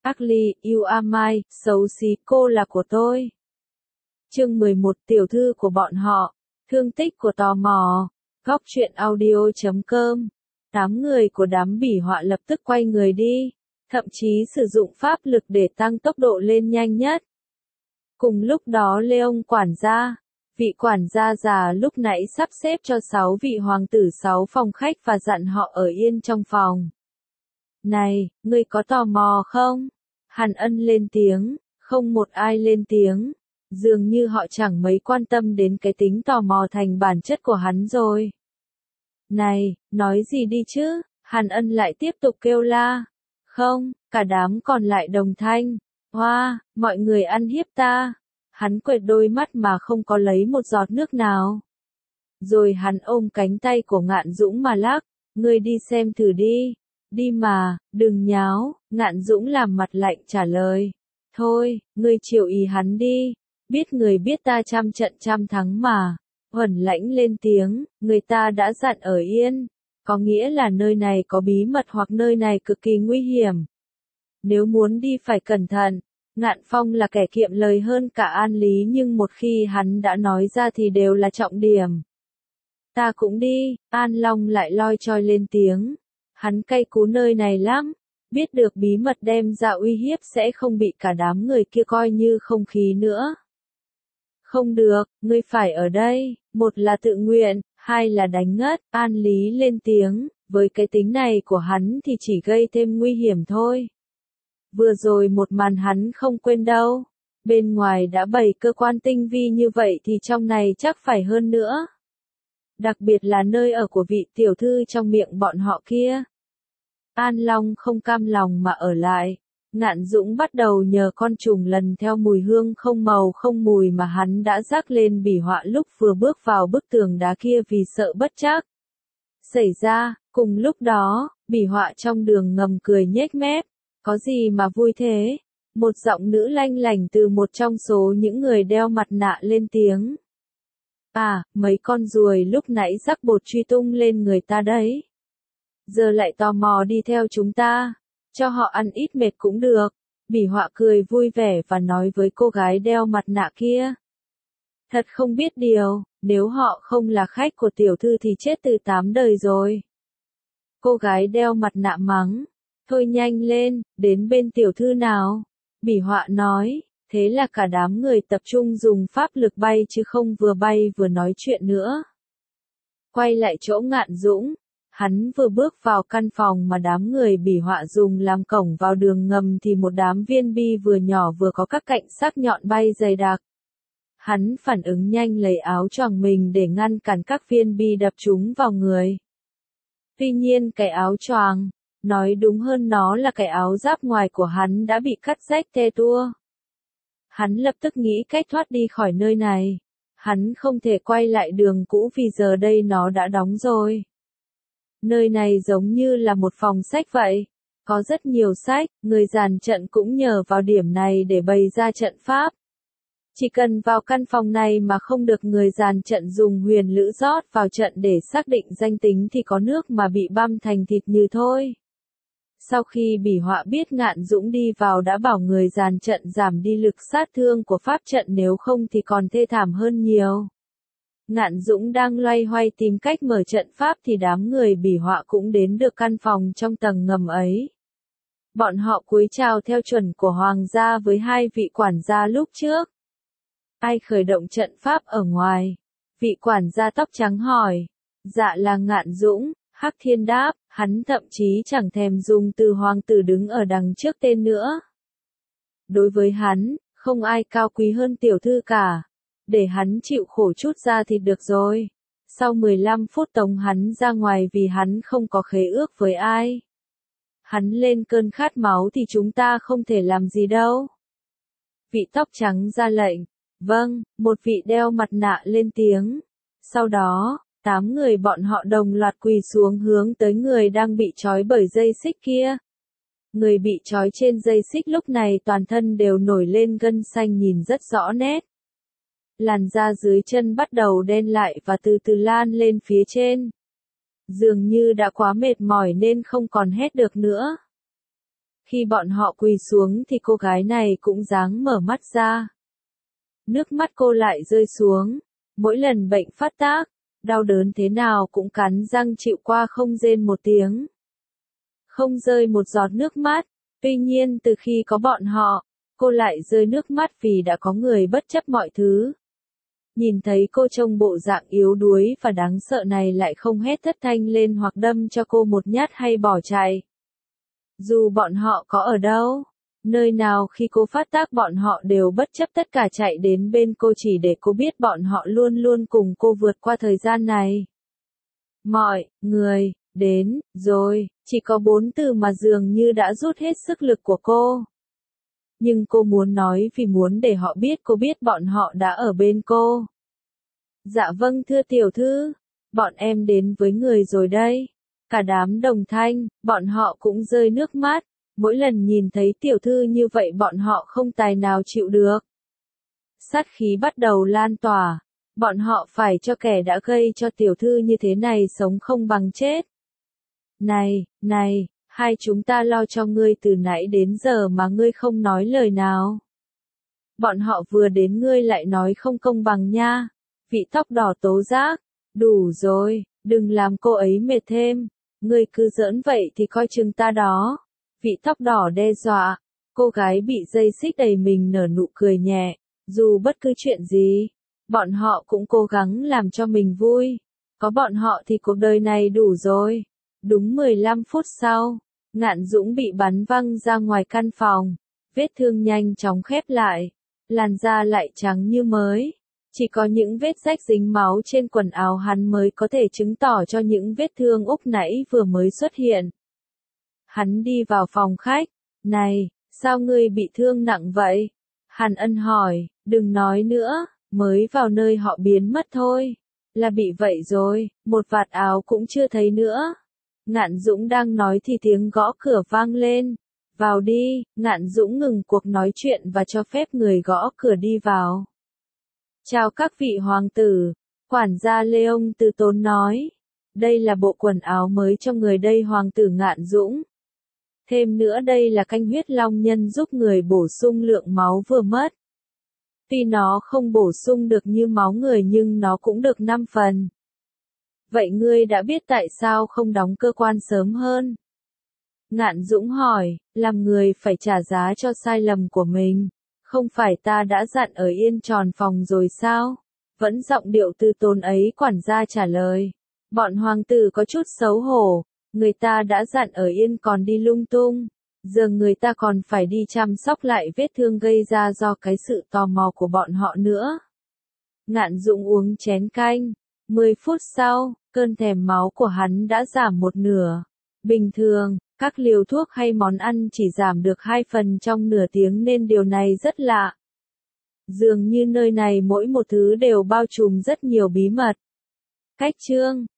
Ugly, you are mine, xấu xí, cô là của tôi. Chương 11, tiểu thư của bọn họ, thương tích của tò mò, góc truyện audio.com. 8 người của đám bỉ họa lập tức quay người đi, thậm chí sử dụng pháp lực để tăng tốc độ lên nhanh nhất. Cùng lúc đó Leon quản gia, vị quản gia già lúc nãy sắp xếp cho 6 vị hoàng tử 6 phòng khách và dặn họ ở yên trong phòng. Này, ngươi có tò mò không? Hàn Ân lên tiếng, không một ai lên tiếng. Dường như họ chẳng mấy quan tâm đến cái tính tò mò thành bản chất của hắn rồi. Này, nói gì đi chứ? Hàn Ân lại tiếp tục kêu la. Không, cả đám còn lại đồng thanh. Hoa, mọi người ăn hiếp ta. Hắn quệt đôi mắt mà không có lấy một giọt nước nào. Rồi hắn ôm cánh tay của Ngạn Dũng mà lắc. Ngươi đi xem thử đi. Đi mà, đừng nháo. Ngạn Dũng làm mặt lạnh trả lời. Thôi, ngươi chiều ý hắn đi. Biết người biết ta trăm trận trăm thắng mà. Huẩn Lãnh lên tiếng, người ta đã dặn ở yên. Có nghĩa là nơi này có bí mật hoặc nơi này cực kỳ nguy hiểm. Nếu muốn đi phải cẩn thận. Ngạn Phong là kẻ kiệm lời hơn cả An Lý, nhưng một khi hắn đã nói ra thì đều là trọng điểm. Ta cũng đi, An Long lại loi choi lên tiếng. Hắn cay cú nơi này lắm. Biết được bí mật đem ra uy hiếp sẽ không bị cả đám người kia coi như không khí nữa. Không được, ngươi phải ở đây, một là tự nguyện, hai là đánh ngất. An Lý lên tiếng, với cái tính này của hắn thì chỉ gây thêm nguy hiểm thôi. Vừa rồi một màn hắn không quên đâu. Bên ngoài đã bày cơ quan tinh vi như vậy thì trong này chắc phải hơn nữa. Đặc biệt là nơi ở của vị tiểu thư trong miệng bọn họ kia. An Long không cam lòng mà ở lại. Ngạn Dũng bắt đầu nhờ con trùng lần theo mùi hương không màu không mùi mà hắn đã rắc lên bỉ họa lúc vừa bước vào bức tường đá kia vì sợ bất trắc xảy ra. Cùng lúc đó, bỉ họa trong đường ngầm cười nhếch mép. Có gì mà vui thế? Một giọng nữ lanh lảnh từ một trong số những người đeo mặt nạ lên tiếng. À, mấy con ruồi lúc nãy rắc bột truy tung lên người ta đấy. Giờ lại tò mò đi theo chúng ta. Cho họ ăn ít mệt cũng được. Bỉ họa cười vui vẻ và nói với cô gái đeo mặt nạ kia. Thật không biết điều, nếu họ không là khách của tiểu thư thì chết từ 8 đời rồi. Cô gái đeo mặt nạ mắng. Thôi nhanh lên, đến bên tiểu thư nào. Bỉ họa nói, thế là cả đám người tập trung dùng pháp lực bay chứ không vừa bay vừa nói chuyện nữa. Quay lại chỗ Ngạn Dũng. Hắn vừa bước vào căn phòng mà đám người bỉ họa dùng làm cổng vào đường ngầm thì một đám viên bi vừa nhỏ vừa có các cạnh sắc nhọn bay dày đặc. Hắn phản ứng nhanh lấy áo choàng mình để ngăn cản các viên bi đập chúng vào người. Tuy nhiên cái áo choàng, nói đúng hơn nó là cái áo giáp ngoài của hắn đã bị cắt rách te tua. Hắn lập tức nghĩ cách thoát đi khỏi nơi này. Hắn không thể quay lại đường cũ vì giờ đây nó đã đóng rồi. Nơi này giống như là một phòng sách vậy. Có rất nhiều sách, người dàn trận cũng nhờ vào điểm này để bày ra trận pháp. Chỉ cần vào căn phòng này mà không được người dàn trận dùng huyền lữ rót vào trận để xác định danh tính thì có nước mà bị băm thành thịt như thôi. Sau khi bỉ họa biết Ngạn Dũng đi vào đã bảo người dàn trận giảm đi lực sát thương của pháp trận, nếu không thì còn thê thảm hơn nhiều. Ngạn Dũng đang loay hoay tìm cách mở trận pháp thì đám người bỉ họa cũng đến được căn phòng trong tầng ngầm ấy. Bọn họ cúi chào theo chuẩn của hoàng gia với hai vị quản gia lúc trước. Ai khởi động trận pháp ở ngoài? Vị quản gia tóc trắng hỏi. Dạ là Ngạn Dũng, Hắc Thiên đáp, hắn thậm chí chẳng thèm dùng từ hoàng tử đứng ở đằng trước tên nữa. Đối với hắn, không ai cao quý hơn tiểu thư cả. Để hắn chịu khổ chút ra thì được rồi. Sau 15 phút tống hắn ra ngoài vì hắn không có khế ước với ai. Hắn lên cơn khát máu thì chúng ta không thể làm gì đâu. Vị tóc trắng ra lệnh. Vâng, một vị đeo mặt nạ lên tiếng. Sau đó, 8 người bọn họ đồng loạt quỳ xuống hướng tới người đang bị trói bởi dây xích kia. Người bị trói trên dây xích lúc này toàn thân đều nổi lên gân xanh nhìn rất rõ nét. Làn da dưới chân bắt đầu đen lại và từ từ lan lên phía trên. Dường như đã quá mệt mỏi nên không còn hét được nữa. Khi bọn họ quỳ xuống thì cô gái này cũng dáng mở mắt ra. Nước mắt cô lại rơi xuống. Mỗi lần bệnh phát tác, đau đớn thế nào cũng cắn răng chịu qua không rên một tiếng. Không rơi một giọt nước mắt. Tuy nhiên từ khi có bọn họ, cô lại rơi nước mắt vì đã có người bất chấp mọi thứ. Nhìn thấy cô trông bộ dạng yếu đuối và đáng sợ này lại không hét thất thanh lên hoặc đâm cho cô một nhát hay bỏ chạy. Dù bọn họ có ở đâu, nơi nào khi cô phát tác bọn họ đều bất chấp tất cả chạy đến bên cô chỉ để cô biết bọn họ luôn luôn cùng cô vượt qua thời gian này. Mọi người, đến, rồi, chỉ có 4 từ mà dường như đã rút hết sức lực của cô. Nhưng cô muốn nói vì muốn để họ biết cô biết bọn họ đã ở bên cô. Dạ vâng thưa tiểu thư, bọn em đến với người rồi đây. Cả đám đồng thanh, bọn họ cũng rơi nước mắt. Mỗi lần nhìn thấy tiểu thư như vậy bọn họ không tài nào chịu được. Sát khí bắt đầu lan tỏa. Bọn họ phải cho kẻ đã gây cho tiểu thư như thế này sống không bằng chết. Này, hai chúng ta lo cho ngươi từ nãy đến giờ mà ngươi không nói lời nào. Bọn họ vừa đến ngươi lại nói không công bằng nha. Vị tóc đỏ tố giác. Đủ rồi, đừng làm cô ấy mệt thêm. Ngươi cứ giỡn vậy thì coi chừng ta đó. Vị tóc đỏ đe dọa. Cô gái bị dây xích đầy mình nở nụ cười nhẹ. Dù bất cứ chuyện gì, bọn họ cũng cố gắng làm cho mình vui. Có bọn họ thì cuộc đời này đủ rồi. Đúng 15 phút sau, Ngạn Dũng bị bắn văng ra ngoài căn phòng. Vết thương nhanh chóng khép lại. Làn da lại trắng như mới. Chỉ có những vết rách dính máu trên quần áo hắn mới có thể chứng tỏ cho những vết thương úc nãy vừa mới xuất hiện. Hắn đi vào phòng khách. Này, sao ngươi bị thương nặng vậy? Hàn Ân hỏi, đừng nói nữa, mới vào nơi họ biến mất thôi. Là bị vậy rồi, một vạt áo cũng chưa thấy nữa. Ngạn Dũng đang nói thì tiếng gõ cửa vang lên. Vào đi, Ngạn Dũng ngừng cuộc nói chuyện và cho phép người gõ cửa đi vào. Chào các vị hoàng tử, quản gia Leon từ tốn nói. Đây là bộ quần áo mới cho người đây hoàng tử Ngạn Dũng. Thêm nữa đây là canh huyết long nhân giúp người bổ sung lượng máu vừa mất. Tuy nó không bổ sung được như máu người nhưng nó cũng được 5 phần. Vậy ngươi đã biết tại sao không đóng cơ quan sớm hơn? Ngạn Dũng hỏi, làm người phải trả giá cho sai lầm của mình. Không phải ta đã dặn ở yên tròn phòng rồi sao? Vẫn giọng điệu từ tốn ấy quản gia trả lời. Bọn hoàng tử có chút xấu hổ. Người ta đã dặn ở yên còn đi lung tung. Giờ người ta còn phải đi chăm sóc lại vết thương gây ra do cái sự tò mò của bọn họ nữa. Ngạn Dũng uống chén canh. 10 phút sau, cơn thèm máu của hắn đã giảm một nửa. Bình thường, các liều thuốc hay món ăn chỉ giảm được 2 phần trong nửa tiếng nên điều này rất lạ. Dường như nơi này mỗi một thứ đều bao trùm rất nhiều bí mật. Cách chương